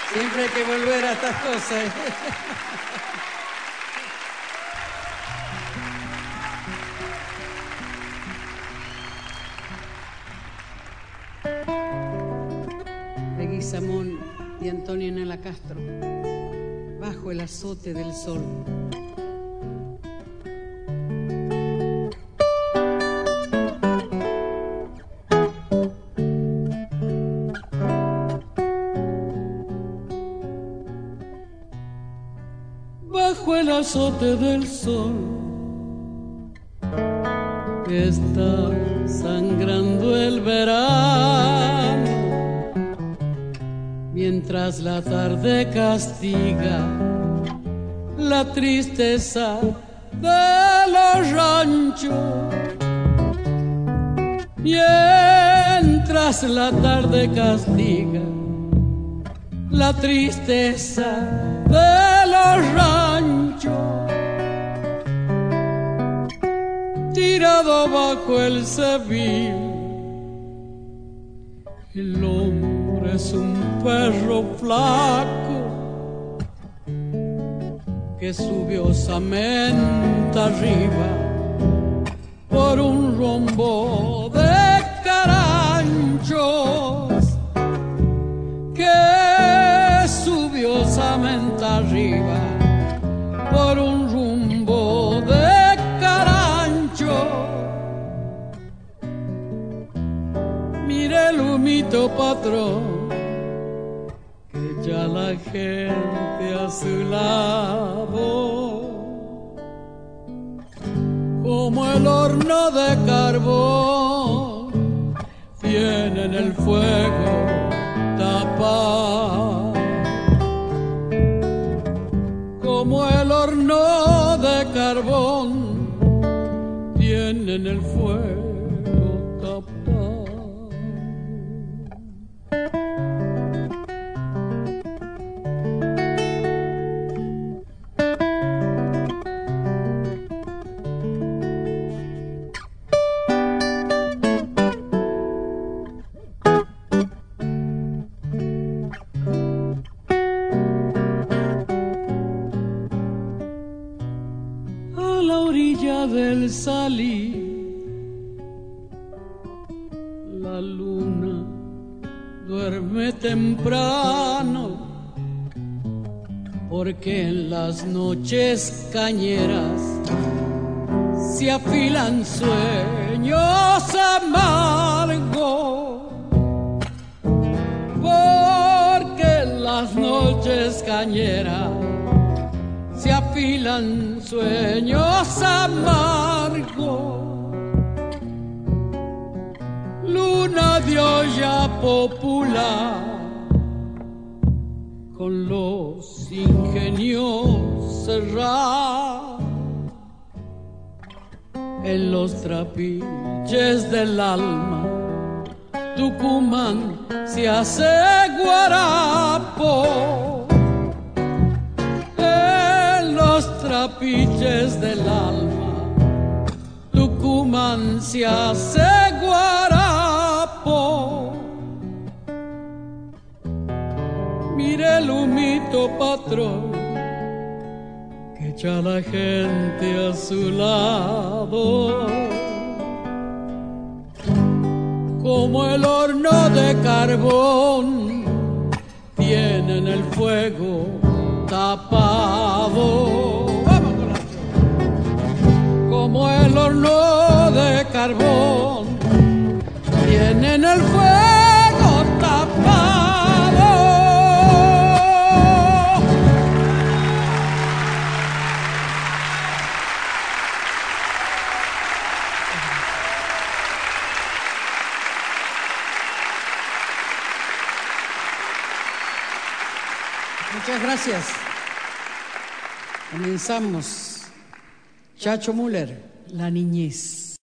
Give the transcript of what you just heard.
Siempre hay que volver a estas cosas. Leguizamón y Antonio Nela Castro, bajo el azote del sol. Bajo el azote del sol está sangrando el verano, mientras la tarde castiga la tristeza de los ranchos. Mientras la tarde castiga la tristeza de los ranchos, tirado bajo el cedil, el hombre es un perro flaco que subió osamente arriba por un rombo de caranchos, que subió osamente arriba por un rumbo de carancho. Mire el humito, patrón, que ya la gente a su lado, como el horno de carbón, tiene en el fuego tapado, como el horno de carbón tiene en el fuego tapado. Del salir, la luna duerme temprano, porque en las noches cañeras se afilan sueños amargos, porque en las noches cañeras se afilan sueños amargos. Luna de olla popular, con los ingenios cerrados, en los trapiches del alma, Tucumán se hace guarapo. Trapiches del alma, Tucumán se hace guarapo. Mire el humito, patrón, que echa la gente a su lado, como el horno de carbón tiene en el fuego tapado, como el horno de carbón tiene en el fuego tapado. Muchas gracias. Comenzamos. Chacho Müller, La Niñez.